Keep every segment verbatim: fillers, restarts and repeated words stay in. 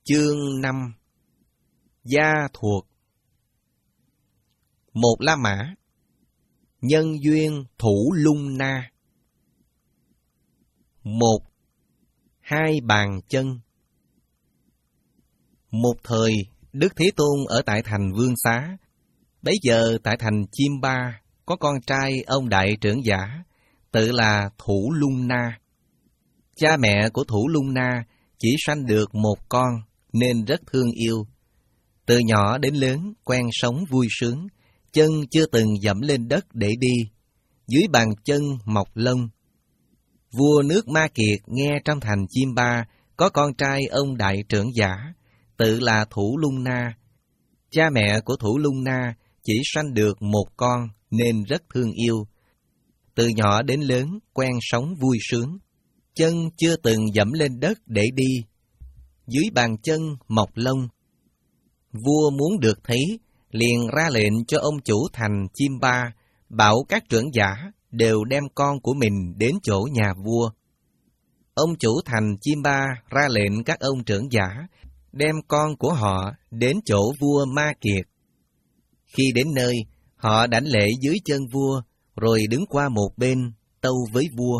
Chương năm. Gia thuộc. Một La Mã. Nhân duyên Thủ Lung Na. Một. Hai bàn chân. Một thời, Đức Thế Tôn ở tại thành Vương Xá. Bấy giờ tại thành Chiêm Ba có con trai ông đại trưởng giả, tự là Thủ Lung Na. Cha mẹ của Thủ Lung Na chỉ sanh được một con nên rất thương yêu. Từ nhỏ đến lớn quen sống vui sướng, chân chưa từng dẫm lên đất để đi, dưới bàn chân mọc lông. Vua nước Ma Kiệt nghe trong thành Chiêm Ba có con trai ông đại trưởng giả, tự là Thủ Lung Na. Cha mẹ của Thủ Lung Na chỉ sanh được một con nên rất thương yêu. Từ nhỏ đến lớn quen sống vui sướng, chân chưa từng dẫm lên đất để đi, dưới bàn chân mọc lông. Vua muốn được thấy, liền ra lệnh cho ông chủ thành Chiêm Ba, bảo các trưởng giả đều đem con của mình đến chỗ nhà vua. Ông chủ thành Chiêm Ba ra lệnh các ông trưởng giả đem con của họ đến chỗ vua Ma Kiệt. Khi đến nơi, họ đảnh lễ dưới chân vua, rồi đứng qua một bên, tâu với vua.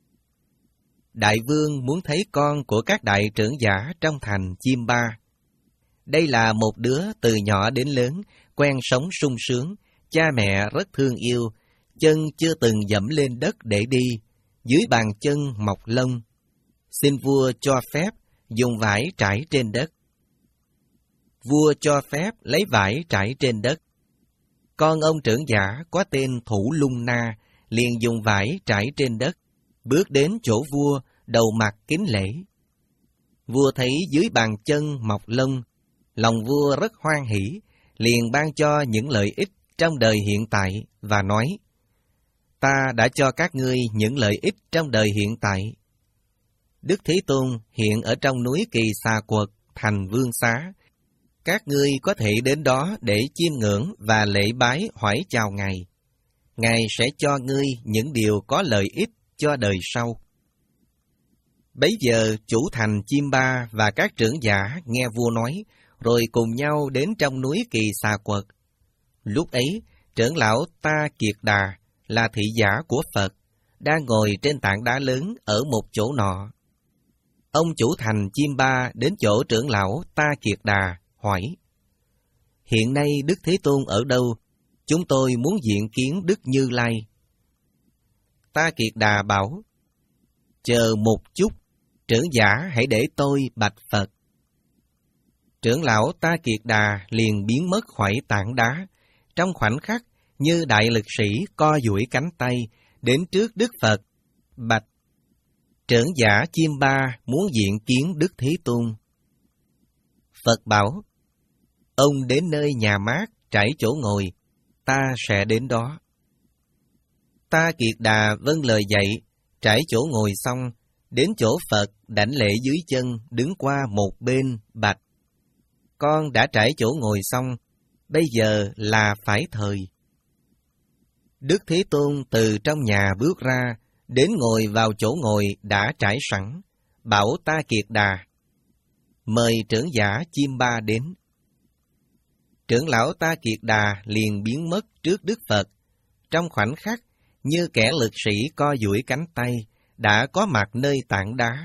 Đại vương muốn thấy con của các đại trưởng giả trong thành Chiêm Ba. Đây là một đứa từ nhỏ đến lớn, quen sống sung sướng, cha mẹ rất thương yêu, chân chưa từng dẫm lên đất để đi, dưới bàn chân mọc lông. Xin vua cho phép dùng vải trải trên đất. Vua cho phép lấy vải trải trên đất. Con ông trưởng giả có tên Thủ Lung Na liền dùng vải trải trên đất, bước đến chỗ vua, đầu mặt kính lễ. Vua thấy dưới bàn chân mọc lông, lòng vua rất hoan hỉ, liền ban cho những lợi ích trong đời hiện tại và nói: Ta đã cho các ngươi những lợi ích trong đời hiện tại. Đức Thế Tôn hiện ở trong núi Kỳ Xà Quật, thành Vương Xá. Các ngươi có thể đến đó để chiêm ngưỡng và lễ bái hỏi chào Ngài. Ngài sẽ cho ngươi những điều có lợi ích cho đời sau. Bấy giờ chủ thành Chiêm Ba và các trưởng giả nghe vua nói, rồi cùng nhau đến trong núi Kỳ Xà Quật. Lúc ấy, trưởng lão Ta Kiệt Đà là thị giả của Phật, đang ngồi trên tảng đá lớn ở một chỗ nọ. Ông chủ thành Chiêm Ba đến chỗ trưởng lão Ta Kiệt Đà, hỏi: Hiện nay Đức Thế Tôn ở đâu? Chúng tôi muốn diện kiến Đức Như Lai. Ta Kiệt Đà bảo: Chờ một chút, trưởng giả hãy để tôi bạch Phật. Trưởng lão Ta Kiệt Đà liền biến mất khỏi tảng đá, trong khoảnh khắc như đại lực sĩ co duỗi cánh tay, đến trước Đức Phật, bạch: Trưởng giả Chiêm Ba muốn diện kiến Đức Thế Tôn. Phật bảo: Ông đến nơi nhà mát, trải chỗ ngồi, ta sẽ đến đó. Ta Kiệt Đà vâng lời dạy, trải chỗ ngồi xong, đến chỗ Phật đảnh lễ dưới chân, đứng qua một bên, bạch: Con đã trải chỗ ngồi xong, bây giờ là phải thời. Đức Thế Tôn từ trong nhà bước ra, đến ngồi vào chỗ ngồi đã trải sẵn, bảo Ta Kiệt Đà: Mời trưởng giả Chiêm Ba đến. Trưởng lão Ta Kiệt Đà liền biến mất trước Đức Phật, trong khoảnh khắc như kẻ lực sĩ co duỗi cánh tay, đã có mặt nơi tảng đá.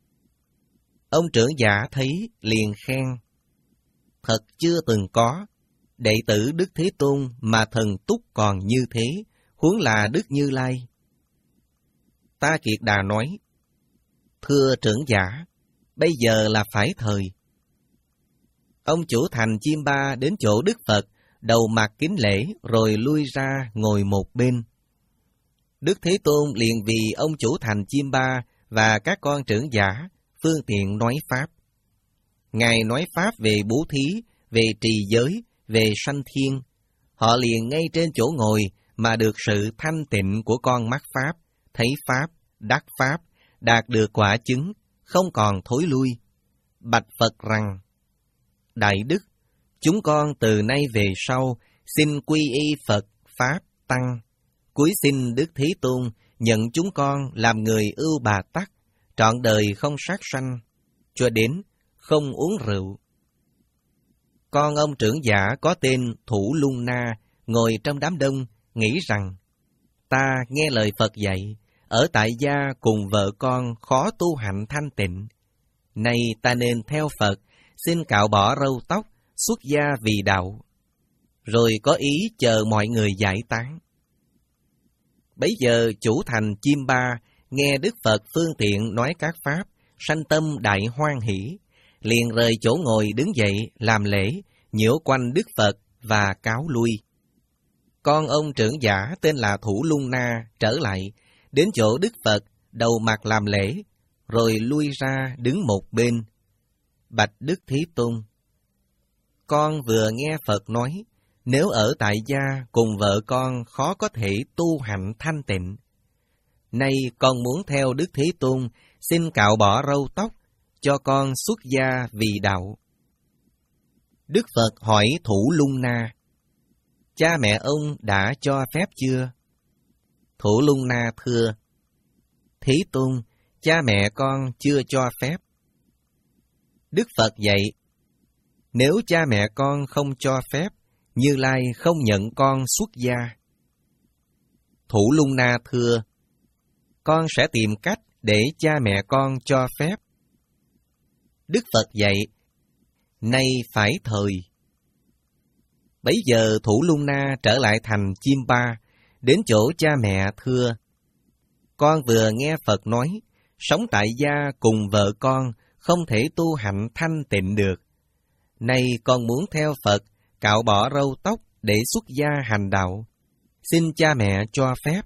Ông trưởng giả thấy liền khen: Thật chưa từng có, đệ tử Đức Thế Tôn mà thần túc còn như thế, huống là Đức Như Lai. Ta Kiệt Đà nói: Thưa trưởng giả, bây giờ là phải thời. Ông chủ thành Chiêm Ba đến chỗ Đức Phật, đầu mặt kính lễ, rồi lui ra ngồi một bên. Đức Thế Tôn liền vì ông chủ thành Chiêm Ba và các con trưởng giả phương tiện nói Pháp. Ngài nói Pháp về bố thí, về trì giới, về sanh thiên. Họ liền ngay trên chỗ ngồi mà được sự thanh tịnh của con mắt Pháp, thấy Pháp, đắc Pháp, đạt được quả chứng, không còn thối lui. Bạch Phật rằng: Đại Đức, chúng con từ nay về sau xin quy y Phật, Pháp, Tăng. Cúi xin Đức Thế Tôn nhận chúng con làm người ưu bà tắc, trọn đời không sát sanh, cho đến không uống rượu. Con ông trưởng giả có tên Thủ Lung Na ngồi trong đám đông, nghĩ rằng, ta nghe lời Phật dạy, ở tại gia cùng vợ con khó tu hạnh thanh tịnh. Nay ta nên theo Phật, xin cạo bỏ râu tóc, xuất gia vì đạo. Rồi có ý chờ mọi người giải tán. Bấy giờ chủ thành Chiêm Ba nghe Đức Phật phương tiện nói các pháp, sanh tâm đại hoan hỷ, liền rời chỗ ngồi đứng dậy làm lễ, nhiễu quanh Đức Phật và cáo lui. Con ông trưởng giả tên là Thủ Lung Na trở lại, đến chỗ Đức Phật, đầu mặt làm lễ, rồi lui ra đứng một bên. Bạch Đức Thế Tôn, con vừa nghe Phật nói, nếu ở tại gia cùng vợ con khó có thể tu hạnh thanh tịnh. Nay con muốn theo Đức Thế Tôn, xin cạo bỏ râu tóc, cho con xuất gia vì đạo. Đức Phật hỏi Thủ Lung Na, cha mẹ ông đã cho phép chưa? Thủ Lung Na thưa, Thế Tôn, cha mẹ con chưa cho phép. Đức Phật dạy, nếu cha mẹ con không cho phép, Như Lai không nhận con xuất gia. Thủ Lung Na thưa, con sẽ tìm cách để cha mẹ con cho phép. Đức Phật dạy, nay phải thời. Bấy giờ Thủ Lung Na trở lại thành Chiêm Ba, đến chỗ cha mẹ thưa, con vừa nghe Phật nói, sống tại gia cùng vợ con không thể tu hạnh thanh tịnh được. Nay con muốn theo Phật, cạo bỏ râu tóc để xuất gia hành đạo. Xin cha mẹ cho phép.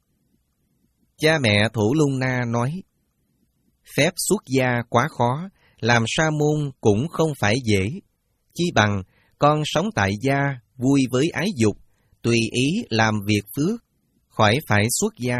Cha mẹ Thủ Lung Na nói, phép xuất gia quá khó, làm sa môn cũng không phải dễ. Chi bằng con sống tại gia, vui với ái dục, tùy ý làm việc phước, khỏi phải xuất gia.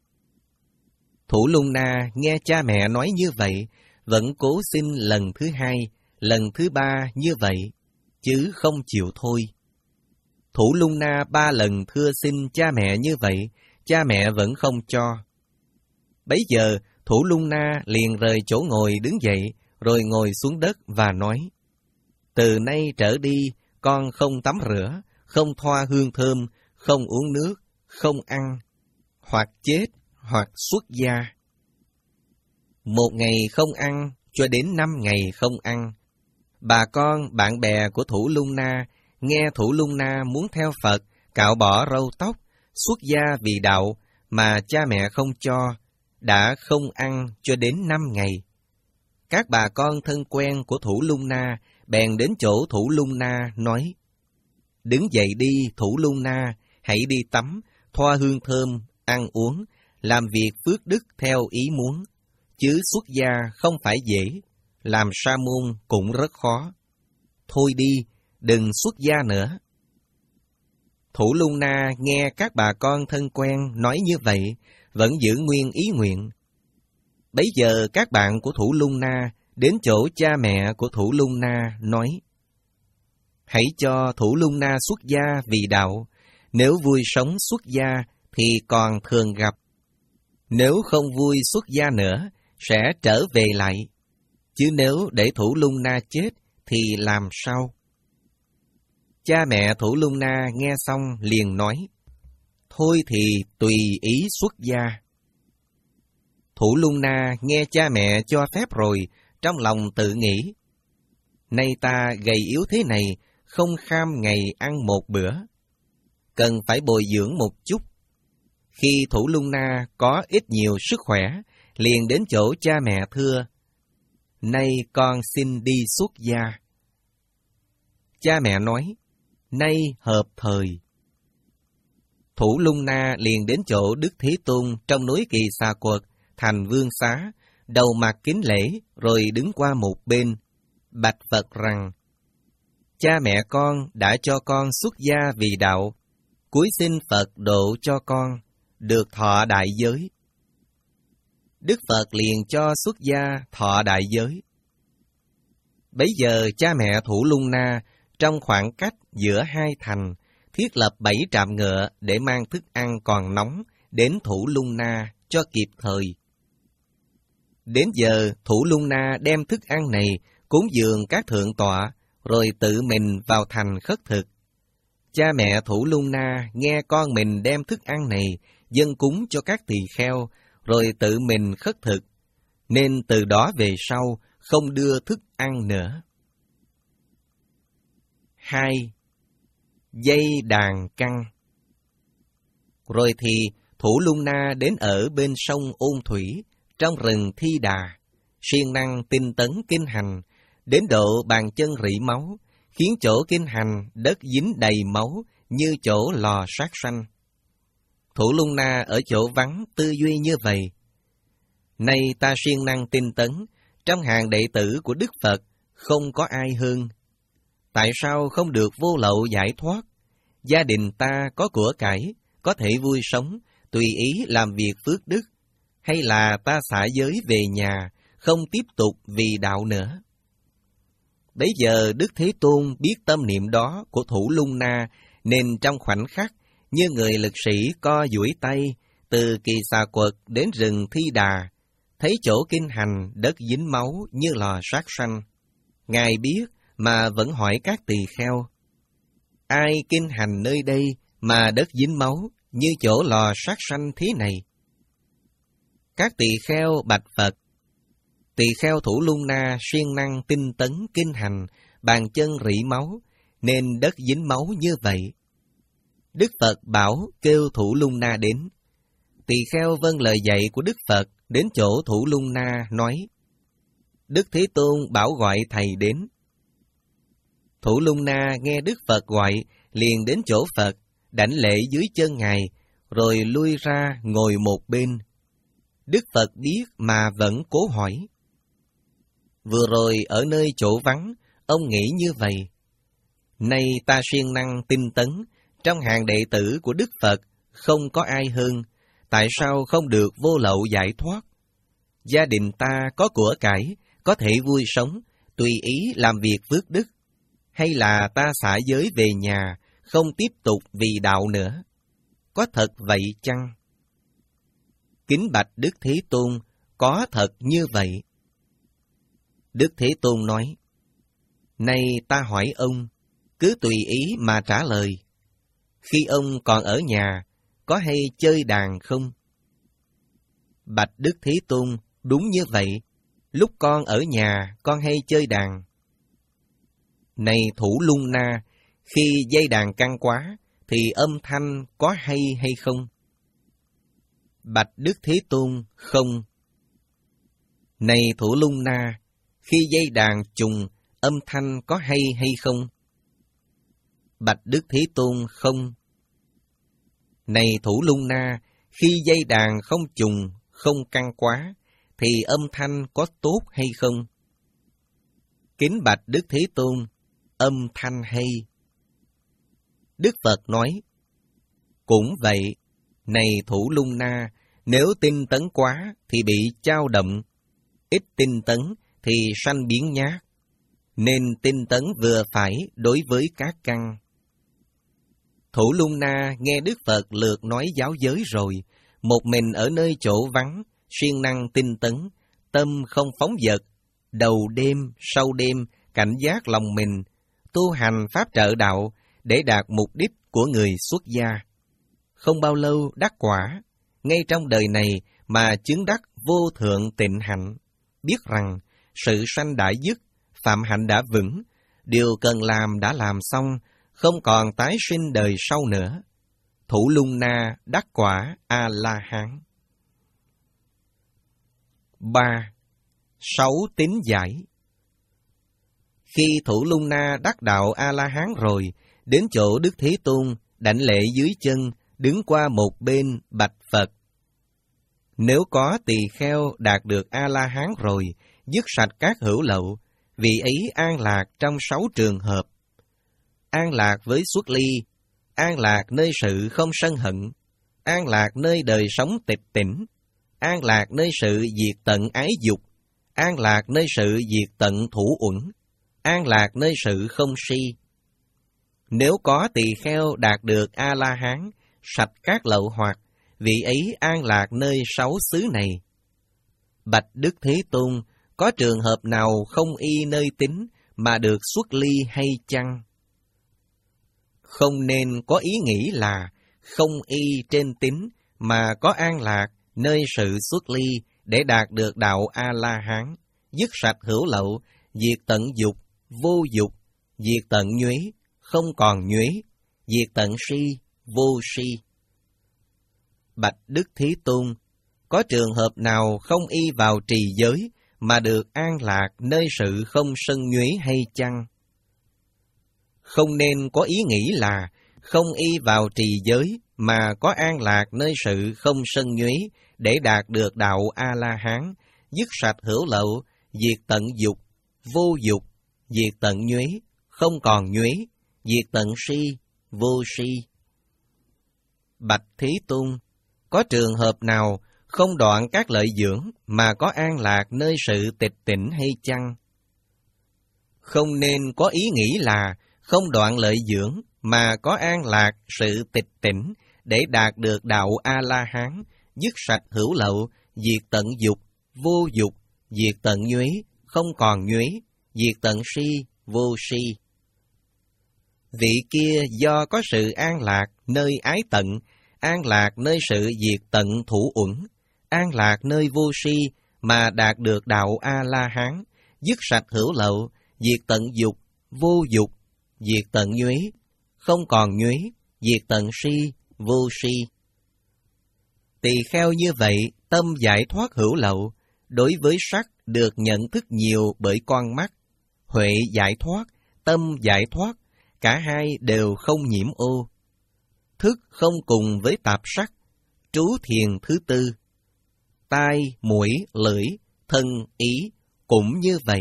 Thủ Lung Na nghe cha mẹ nói như vậy, vẫn cố xin lần thứ hai, lần thứ ba như vậy, chứ không chịu thôi. Thủ Lung Na ba lần thưa xin cha mẹ như vậy, cha mẹ vẫn không cho. Bấy giờ Thủ Lung Na liền rời chỗ ngồi đứng dậy, rồi ngồi xuống đất và nói, từ nay trở đi, con không tắm rửa, không thoa hương thơm, không uống nước, không ăn, hoặc chết, hoặc xuất gia. Một ngày không ăn, cho đến năm ngày không ăn. Bà con, bạn bè của Thủ Lung Na, nghe Thủ Lung Na muốn theo Phật, cạo bỏ râu tóc, xuất gia vì đạo, mà cha mẹ không cho, đã không ăn cho đến năm ngày. Các bà con thân quen của Thủ Lung Na bèn đến chỗ Thủ Lung Na nói, đứng dậy đi Thủ Lung Na, hãy đi tắm, thoa hương thơm, ăn uống, làm việc phước đức theo ý muốn, chứ xuất gia không phải dễ, làm sa môn cũng rất khó. Thôi đi, đừng xuất gia nữa. Thủ Lung Na nghe các bà con thân quen nói như vậy, vẫn giữ nguyên ý nguyện. Bấy giờ các bạn của Thủ Lung Na đến chỗ cha mẹ của Thủ Lung Na nói, hãy cho Thủ Lung Na xuất gia vì đạo, nếu vui sống xuất gia thì còn thường gặp. Nếu không vui xuất gia nữa, sẽ trở về lại. Chứ nếu để Thủ Lung Na chết, thì làm sao? Cha mẹ Thủ Lung Na nghe xong liền nói, thôi thì tùy ý xuất gia. Thủ Lung Na nghe cha mẹ cho phép rồi, trong lòng tự nghĩ, nay ta gầy yếu thế này, không kham ngày ăn một bữa, cần phải bồi dưỡng một chút. Khi Thủ Lung Na có ít nhiều sức khỏe, liền đến chỗ cha mẹ thưa, nay con xin đi xuất gia. Cha mẹ nói, nay hợp thời. Thủ Lung Na liền đến chỗ Đức Thế Tôn trong núi Kỳ Xà Quật, thành Vương Xá, đầu mặt kính lễ, rồi đứng qua một bên, bạch Phật rằng, cha mẹ con đã cho con xuất gia vì đạo, cúi xin Phật độ cho con, được thọ đại giới. Đức Phật liền cho xuất gia thọ đại giới. Bấy giờ cha mẹ Thủ Lung Na trong khoảng cách giữa hai thành, thiết lập bảy trạm ngựa để mang thức ăn còn nóng đến Thủ Lung Na cho kịp thời. Đến giờ Thủ Lung Na đem thức ăn này cúng dường các thượng tọa, rồi tự mình vào thành khất thực. Cha mẹ Thủ Lung Na nghe con mình đem thức ăn này dâng cúng cho các tỳ kheo, rồi tự mình khất thực, nên từ đó về sau không đưa thức ăn nữa. Hai. Dây đàn căng. Rồi thì Thủ Lung Na đến ở bên sông Ôn Thủy, trong rừng Thi Đà, siêng năng tinh tấn kinh hành, đến độ bàn chân rỉ máu, khiến chỗ kinh hành đất dính đầy máu như chỗ lò sát sanh. Thủ Lung Na ở chỗ vắng tư duy như vậy. Nay ta siêng năng tinh tấn, trong hàng đệ tử của Đức Phật không có ai hơn. Tại sao không được vô lậu giải thoát? Gia đình ta có của cải, có thể vui sống, tùy ý làm việc phước đức, hay là ta xả giới về nhà, không tiếp tục vì đạo nữa? Bấy giờ Đức Thế Tôn biết tâm niệm đó của Thủ Lung Na, nên trong khoảnh khắc, như người lực sĩ co duỗi tay, từ Kỳ Xà Quật đến rừng Thi Đà, thấy chỗ kinh hành đất dính máu như lò sát sanh. Ngài biết mà vẫn hỏi các tỳ kheo: ai kinh hành nơi đây mà đất dính máu như chỗ lò sát sanh thế này? Các tỳ kheo bạch Phật: tỳ kheo Thủ Lung Na siêng năng tinh tấn kinh hành, bàn chân rỉ máu, nên đất dính máu như vậy. Đức Phật bảo kêu Thủ Lung Na đến. Tỳ kheo vâng lời dạy của Đức Phật, đến chỗ Thủ Lung Na nói: Đức Thế Tôn bảo gọi thầy đến. Thủ Lung Na nghe Đức Phật gọi, liền đến chỗ Phật, đảnh lễ dưới chân Ngài, rồi lui ra ngồi một bên. Đức Phật biết mà vẫn cố hỏi. Vừa rồi ở nơi chỗ vắng, ông nghĩ như vậy. Nay ta siêng năng tinh tấn, trong hàng đệ tử của Đức Phật không có ai hơn, tại sao không được vô lậu giải thoát? Gia đình ta có của cải, có thể vui sống, tùy ý làm việc phước đức, hay là ta xả giới về nhà, không tiếp tục vì đạo nữa? Có thật vậy chăng? Kính bạch Đức Thế Tôn, có thật như vậy. Đức Thế Tôn nói: nay ta hỏi ông, cứ tùy ý mà trả lời. Khi ông còn ở nhà, có hay chơi đàn không? Bạch Đức Thế Tôn, đúng như vậy. Lúc con ở nhà, con hay chơi đàn. Này Thủ Lung Na, khi dây đàn căng quá, thì âm thanh có hay hay không? Bạch Đức Thế Tôn, không. Này Thủ Lung Na, khi dây đàn trùng, âm thanh có hay hay không? Bạch Đức Thế Tôn, không. Này Thủ Lung Na, khi dây đàn không trùng, không căng quá, thì âm thanh có tốt hay không? Kính bạch Đức Thế Tôn, âm thanh hay. Đức Phật nói: cũng vậy, này Thủ Lung Na, nếu tinh tấn quá thì bị chao động, ít tinh tấn thì sanh biến nhát, nên tinh tấn vừa phải đối với các căn. Thủ Lung Na nghe Đức Phật lượt nói giáo giới rồi, một mình ở nơi chỗ vắng, siêng năng tinh tấn, tâm không phóng dật, đầu đêm, sau đêm, cảnh giác lòng mình, tu hành pháp trợ đạo để đạt mục đích của người xuất gia. Không bao lâu đắc quả, ngay trong đời này mà chứng đắc vô thượng tịnh hạnh, biết rằng sự sanh đã dứt, phạm hạnh đã vững, điều cần làm đã làm xong, không còn tái sinh đời sau nữa. Thủ Lung Na đắc quả A-la-hán. ba. Sáu tín giải. Khi Thủ Lung Na đắc đạo A-la-hán rồi, đến chỗ Đức Thế Tôn, đảnh lễ dưới chân, đứng qua một bên bạch Phật: nếu có tỳ kheo đạt được A-la-hán rồi, dứt sạch các hữu lậu, vị ấy an lạc trong sáu trường hợp. An lạc với xuất ly, an lạc nơi sự không sân hận, an lạc nơi đời sống tịch tỉnh, an lạc nơi sự diệt tận ái dục, an lạc nơi sự diệt tận thủ uẩn, an lạc nơi sự không si. Nếu có tỳ kheo đạt được A-la-hán, sạch các lậu hoặc, vị ấy an lạc nơi sáu xứ này. Bạch Đức Thế Tôn, có trường hợp nào không y nơi tín mà được xuất ly hay chăng? Không nên có ý nghĩ là không y trên tín mà có an lạc nơi sự xuất ly để đạt được đạo A-la-hán, dứt sạch hữu lậu, diệt tận dục, vô dục, diệt tận nhuế, không còn nhuế, diệt tận si, vô si. Bạch Đức Thế Tôn, có trường hợp nào không y vào trì giới mà được an lạc nơi sự không sân nhuế hay chăng? Không nên có ý nghĩ là không y vào trì giới mà có an lạc nơi sự không sân nhuế để đạt được đạo A-la-hán, dứt sạch hữu lậu, diệt tận dục, vô dục, diệt tận nhuế, không còn nhuế, diệt tận si, vô si. Bạch Thế Tôn, có trường hợp nào không đoạn các lợi dưỡng mà có an lạc nơi sự tịch tỉnh hay chăng? Không nên có ý nghĩ là không đoạn lợi dưỡng mà có an lạc sự tịch tỉnh để đạt được đạo A-la-hán, dứt sạch hữu lậu, diệt tận dục, vô dục, diệt tận nhuế, không còn nhuế, diệt tận si, vô si. Vị kia do có sự an lạc nơi ái tận, an lạc nơi sự diệt tận thủ uẩn, an lạc nơi vô si mà đạt được đạo A-la-hán, dứt sạch hữu lậu, diệt tận dục, vô dục, diệt tận nhuế, không còn nhuế, diệt tận si, vô si. Tỳ kheo như vậy, tâm giải thoát hữu lậu, đối với sắc được nhận thức nhiều bởi con mắt, huệ giải thoát, tâm giải thoát, cả hai đều không nhiễm ô. Thức không cùng với tạp sắc, trú thiền thứ tư. Tai, mũi, lưỡi, thân, ý cũng như vậy.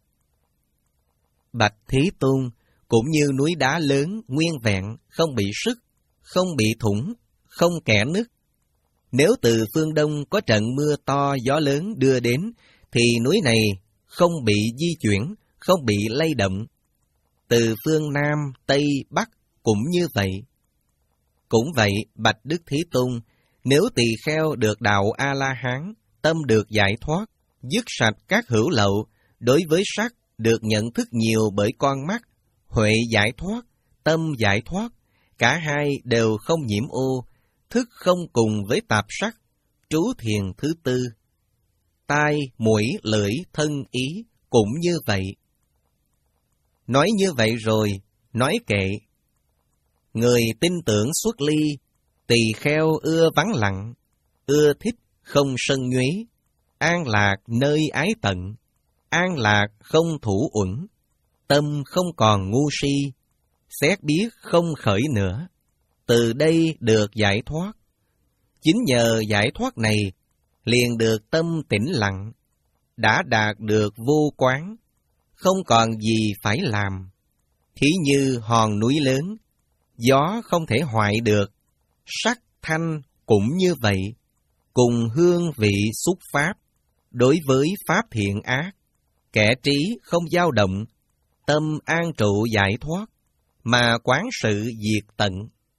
Bạch Thế Tôn, cũng như núi đá lớn, nguyên vẹn, không bị sứt, không bị thủng, không kẽ nứt. Nếu từ phương Đông có trận mưa to gió lớn đưa đến, thì núi này không bị di chuyển, không bị lay động. Từ phương Nam, Tây, Bắc cũng như vậy. Cũng vậy, bạch Đức Thế Tôn, nếu tỳ kheo được đạo A-la-hán, tâm được giải thoát, dứt sạch các hữu lậu, đối với sắc được nhận thức nhiều bởi con mắt, huệ giải thoát, tâm giải thoát, cả hai đều không nhiễm ô, thức không cùng với tạp sắc, trú thiền thứ tư. Tai, mũi, lưỡi, thân, ý cũng như vậy. Nói như vậy rồi, nói kệ. Người tin tưởng xuất ly, tỳ kheo ưa vắng lặng, ưa thích không sân nhuế, an lạc nơi ái tận, an lạc không thủ uẩn, tâm không còn ngu si, xét biết không khởi nữa, từ đây được giải thoát. Chính nhờ giải thoát này, liền được tâm tĩnh lặng, đã đạt được vô quán, không còn gì phải làm. Thí như hòn núi lớn, gió không thể hoại được, sắc thanh cũng như vậy, cùng hương vị xúc pháp, đối với pháp thiện ác, kẻ trí không dao động, tâm an trụ giải thoát, mà quán sự diệt tận.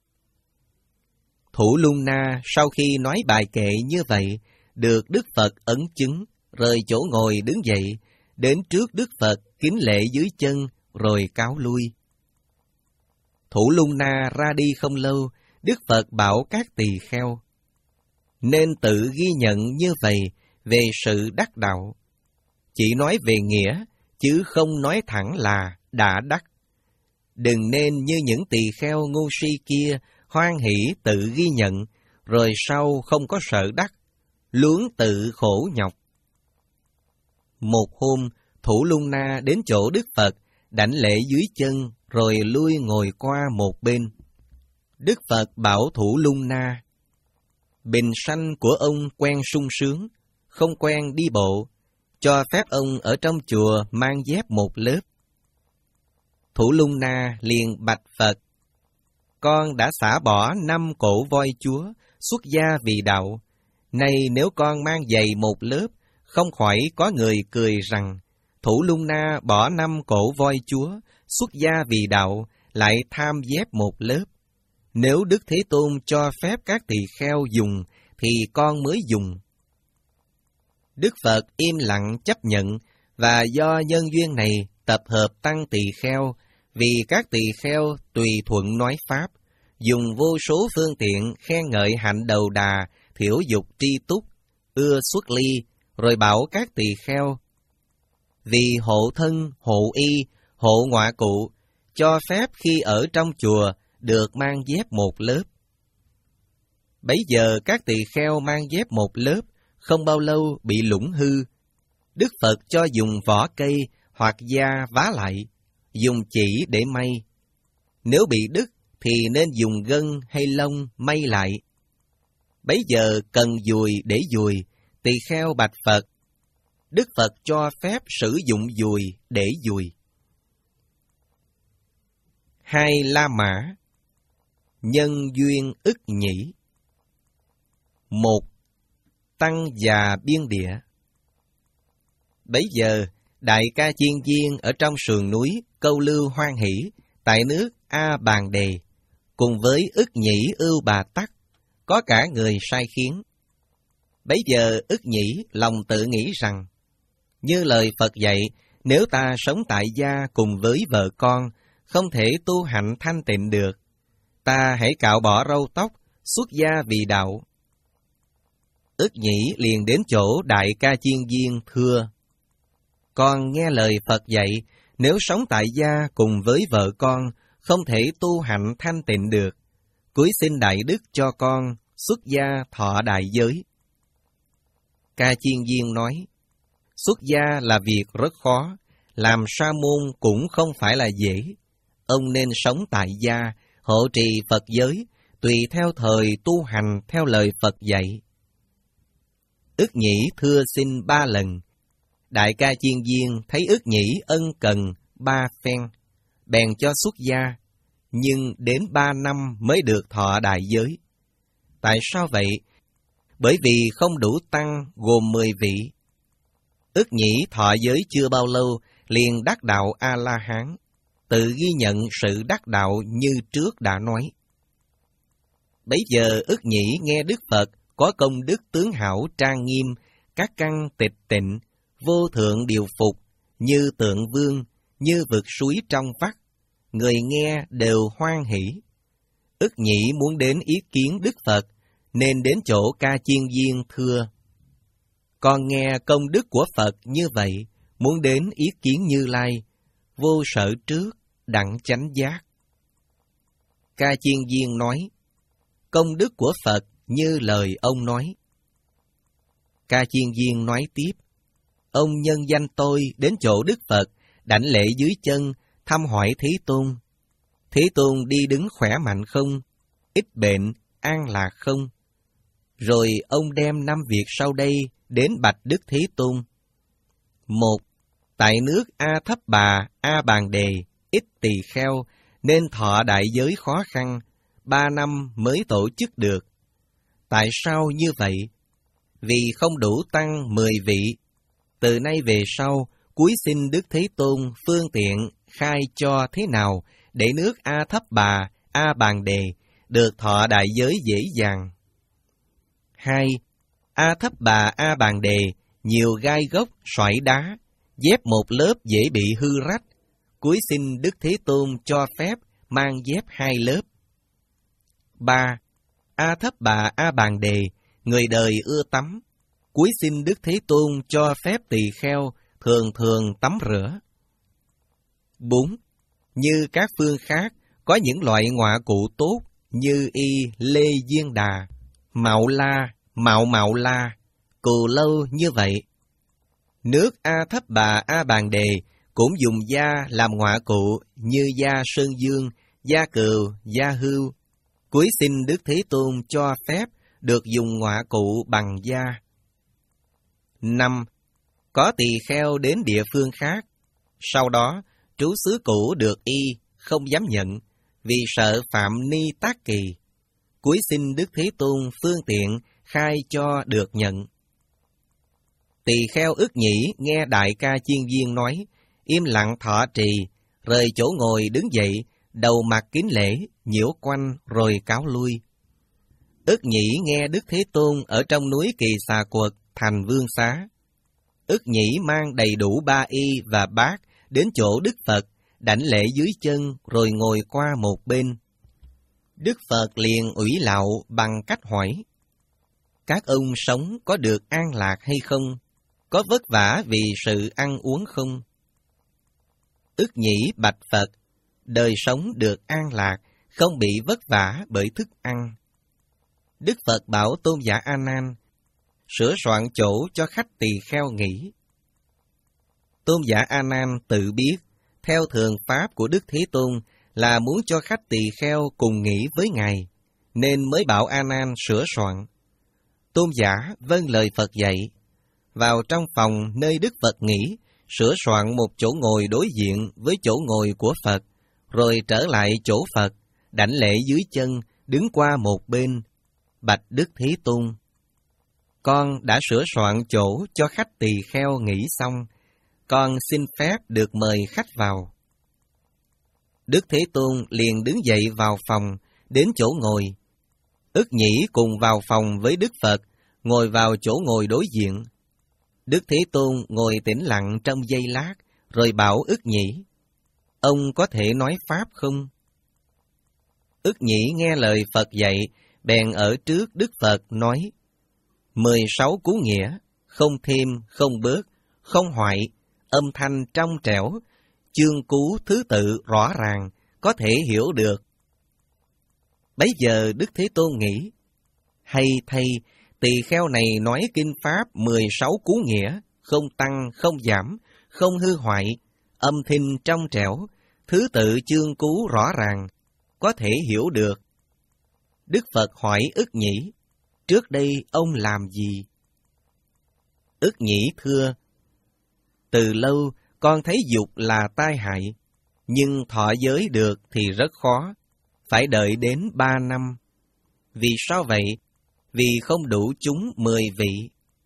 Thủ Lung Na sau khi nói bài kệ như vậy, được Đức Phật ấn chứng, rời chỗ ngồi đứng dậy, đến trước Đức Phật kính lễ dưới chân, rồi cáo lui. Thủ Lung Na ra đi không lâu, Đức Phật bảo các tỳ kheo, nên tự ghi nhận như vậy về sự đắc đạo. Chỉ nói về nghĩa, chứ không nói thẳng là đã đắc. Đừng nên như những tỳ kheo ngu si kia, hoan hỷ tự ghi nhận, rồi sau không có sợ đắc, luống tự khổ nhọc. Một hôm, Thủ Lung Na đến chỗ Đức Phật, đảnh lễ dưới chân, rồi lui ngồi qua một bên. Đức Phật bảo Thủ Lung Na, bình sanh của ông quen sung sướng, không quen đi bộ, cho phép ông ở trong chùa mang dép một lớp. Thủ Lung Na liền bạch Phật, con đã xả bỏ năm cổ voi chúa, xuất gia vì đạo. Nay nếu con mang giày một lớp, không khỏi có người cười rằng, Thủ Lung Na bỏ năm cổ voi chúa, xuất gia vì đạo, lại tham dép một lớp. Nếu Đức Thế Tôn cho phép các tỳ kheo dùng, thì con mới dùng. Đức Phật im lặng chấp nhận, và do nhân duyên này tập hợp tăng tỳ kheo, vì các tỳ kheo tùy thuận nói Pháp, dùng vô số phương tiện khen ngợi hạnh đầu đà, thiểu dục tri túc, ưa xuất ly, rồi bảo các tỳ kheo, vì hộ thân, hộ y, hộ ngoại cụ, cho phép khi ở trong chùa được mang dép một lớp. Bấy giờ các tỳ kheo mang dép một lớp, không bao lâu bị lủng hư. Đức Phật cho dùng vỏ cây hoặc da vá lại, dùng chỉ để may. Nếu bị đứt thì nên dùng gân hay lông may lại. Bấy giờ cần dùi để dùi, tỳ kheo bạch Phật. Đức Phật cho phép sử dụng dùi để dùi. Hai La Mã. Nhân duyên ức nhĩ. Một. Tăng già biên địa. Bấy giờ, Đại Ca Chiên Viên ở trong sườn núi Câu Lưu hoan hỷ, tại nước A Bàn Đề, cùng với ức nhĩ Ưu Bà Tắc, có cả người sai khiến. Bấy giờ ức nhĩ lòng tự nghĩ rằng, như lời Phật dạy, nếu ta sống tại gia cùng với vợ con, không thể tu hạnh thanh tịnh được. Ta hãy cạo bỏ râu tóc, xuất gia vì đạo. Ức nhĩ liền đến chỗ Đại Ca Chiên Viên thưa: Con nghe lời Phật dạy, nếu sống tại gia cùng với vợ con, không thể tu hạnh thanh tịnh được. Cúi xin Đại Đức cho con xuất gia thọ đại giới. Ca Chiên Viên nói: Xuất gia là việc rất khó, làm sa môn cũng không phải là dễ. Ông nên sống tại gia, hộ trì Phật giới, tùy theo thời tu hành theo lời Phật dạy. Ức nhĩ thưa xin ba lần. Đại Ca Chiên Viên thấy ức nhĩ ân cần ba phen, bèn cho xuất gia, nhưng đến ba năm mới được thọ đại giới. Tại sao vậy? Bởi vì không đủ tăng gồm mười vị. Ức nhĩ thọ giới chưa bao lâu, liền đắc đạo A-la-hán, tự ghi nhận sự đắc đạo như trước đã nói. Bấy giờ ức nhĩ nghe Đức Phật có công đức tướng hảo trang nghiêm, các căn tịch tịnh, vô thượng điều phục, như tượng vương, như vực suối trong vắt, người nghe đều hoan hỷ. Ức nhĩ muốn đến ý kiến Đức Phật, nên đến chỗ Ca Chiên Viên thưa: Con nghe công đức của Phật như vậy, muốn đến ý kiến Như Lai, vô sở trước, đặng chánh giác. Ca Chiên Viên nói: Công đức của Phật như lời ông nói. Ca Chiên Viên nói tiếp: Ông nhân danh tôi đến chỗ Đức Phật, đảnh lễ dưới chân, thăm hỏi Thế Tôn. Thế Tôn đi đứng khỏe mạnh không? Ít bệnh, an lạc không? Rồi ông đem năm việc sau đây đến bạch Đức Thế Tôn. Một, tại nước A Thấp Bà, A Bàn Đề, ít tỳ kheo, nên thọ đại giới khó khăn, ba năm mới tổ chức được. Tại sao như vậy? Vì không đủ tăng mười vị. Từ nay về sau, cúi xin Đức Thế Tôn phương tiện khai cho thế nào để nước A Thấp Bà, A Bàn Đề được thọ đại giới dễ dàng. Hai, A Thấp Bà, A Bàn Đề nhiều gai gốc, xoải đá, dép một lớp dễ bị hư rách. Cúi xin Đức Thế Tôn cho phép mang dép hai lớp. Ba, A Thấp Bà, A Bàn Đề người đời ưa tắm. Cúi xin Đức Thế Tôn cho phép tỳ kheo thường thường tắm rửa. Bốn, như các phương khác, có những loại ngọa cụ tốt như y lê diên đà, mạo la, mạo mạo la, cù lâu như vậy. Nước A Thấp Bà, A Bàn Đề cũng dùng da làm ngọa cụ như da sơn dương, da cừu, da hươu. Cúi xin Đức Thế Tôn cho phép được dùng ngọa cụ bằng da. Năm, có tỳ kheo đến địa phương khác, sau đó trú xứ cũ được y không dám nhận, vì sợ phạm ni tác kỳ. Cúi xin Đức Thế Tôn phương tiện khai cho được nhận. Tỳ kheo ức nhĩ nghe Đại Ca Chiên Viên nói, im lặng thọ trì, rời chỗ ngồi đứng dậy, đầu mặt kính lễ, nhiễu quanh rồi cáo lui. Ức nhĩ nghe Đức Thế Tôn ở trong núi Kỳ Xà Quật thành Vương Xá, Ức Nhĩ mang đầy đủ ba y và bát đến chỗ Đức Phật, đảnh lễ dưới chân rồi ngồi qua một bên. Đức Phật liền ủy lạo bằng cách hỏi: các ông sống có được an lạc hay không? Có vất vả vì sự ăn uống không? Ức Nhĩ bạch Phật: đời sống được an lạc, không bị vất vả bởi thức ăn. Đức Phật bảo Tôn giả A Nan sửa soạn chỗ cho khách tỳ kheo nghỉ. Tôn giả A Nan tự biết, theo thường pháp của Đức Thế Tôn là muốn cho khách tỳ kheo cùng nghỉ với Ngài, nên mới bảo A Nan sửa soạn. Tôn giả vâng lời Phật dạy, vào trong phòng nơi Đức Phật nghỉ, sửa soạn một chỗ ngồi đối diện với chỗ ngồi của Phật, rồi trở lại chỗ Phật, đảnh lễ dưới chân, đứng qua một bên, bạch Đức Thế Tôn: con đã sửa soạn chỗ cho khách tỳ kheo nghỉ xong, con xin phép được mời khách vào. Đức Thế Tôn liền đứng dậy vào phòng, đến chỗ ngồi. Ức Nhĩ cùng vào phòng với Đức Phật, ngồi vào chỗ ngồi đối diện. Đức Thế Tôn ngồi tĩnh lặng trong giây lát, rồi bảo Ức Nhĩ: ông có thể nói pháp không? Ức Nhĩ nghe lời Phật dạy, bèn ở trước Đức Phật nói: mười sáu cú nghĩa, không thêm, không bớt, không hoại, âm thanh trong trẻo, chương cú thứ tự rõ ràng, có thể hiểu được. Bấy giờ Đức Thế Tôn nghĩ: hay thay, tỳ kheo này nói kinh pháp mười sáu cú nghĩa, không tăng, không giảm, không hư hoại, âm thanh trong trẻo, thứ tự chương cú rõ ràng, có thể hiểu được. Đức Phật hỏi Ức Nhĩ: trước đây ông làm gì? Ức Nhĩ thưa: từ lâu con thấy dục là tai hại, nhưng thọ giới được thì rất khó, phải đợi đến ba năm. Vì sao vậy? Vì không đủ chúng mười vị.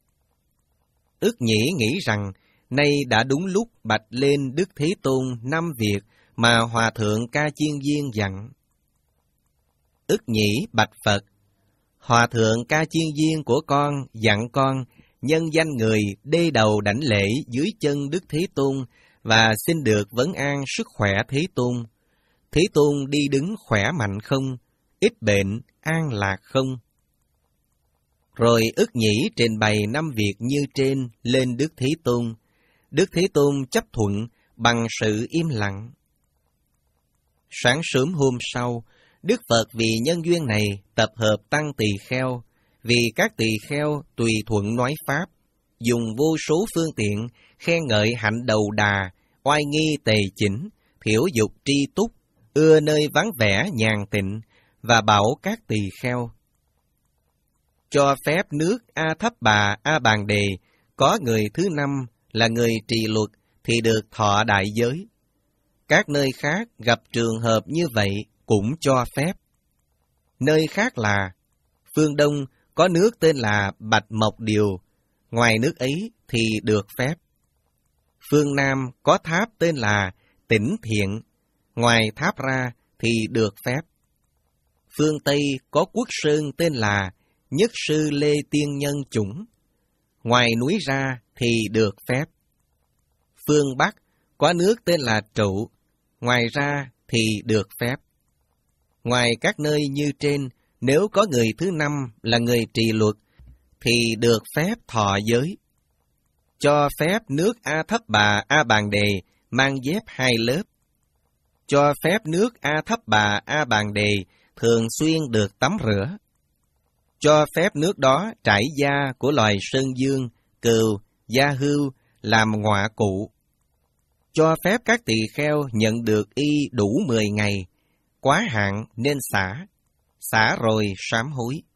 Ức Nhĩ nghĩ rằng nay đã đúng lúc bạch lên Đức Thế Tôn năm việc mà Hòa Thượng Ca Chiên Viên dặn. Ức Nhĩ bạch Phật: Hòa Thượng Ca Chiên Viên của con dặn con nhân danh người đê đầu đảnh lễ dưới chân Đức Thế Tôn và xin được vấn an sức khỏe Thế Tôn. Thế Tôn đi đứng khỏe mạnh không? Ít bệnh, an lạc không? Rồi Ức Nhĩ trình bày năm việc như trên lên Đức Thế Tôn. Đức Thế Tôn chấp thuận bằng sự im lặng. Sáng sớm hôm sau, Đức Phật vì nhân duyên này tập hợp tăng tỳ kheo, vì các tỳ kheo tùy thuận nói pháp, dùng vô số phương tiện khen ngợi hạnh đầu đà, oai nghi tề chỉnh, thiểu dục tri túc, ưa nơi vắng vẻ nhàn tịnh, và bảo các tỳ kheo: cho phép nước A Thấp Bà A Bàn Đề có người thứ năm là người trì luật thì được thọ đại giới. Các nơi khác gặp trường hợp như vậy cũng cho phép. Nơi khác là phương Đông có nước tên là Bạch Mộc Điều, ngoài nước ấy thì được phép. Phương Nam có tháp tên là Tĩnh Thiện, ngoài tháp ra thì được phép. Phương Tây có quốc sơn tên là Nhất Sư Lê Tiên Nhân Chủng, ngoài núi ra thì được phép. Phương Bắc có nước tên là Trụ, ngoài ra thì được phép. Ngoài các nơi như trên, nếu có người thứ năm là người trì luật, thì được phép thọ giới. Cho phép nước A Thấp Bà A Bàn Đề mang dép hai lớp. Cho phép nước A Thấp Bà A Bàn Đề thường xuyên được tắm rửa. Cho phép nước đó trải da của loài sơn dương, cừu, da hươu làm ngọa cụ. Cho phép các tỳ kheo nhận được y đủ mười ngày, quá hạn nên xả, xả rồi sám hối.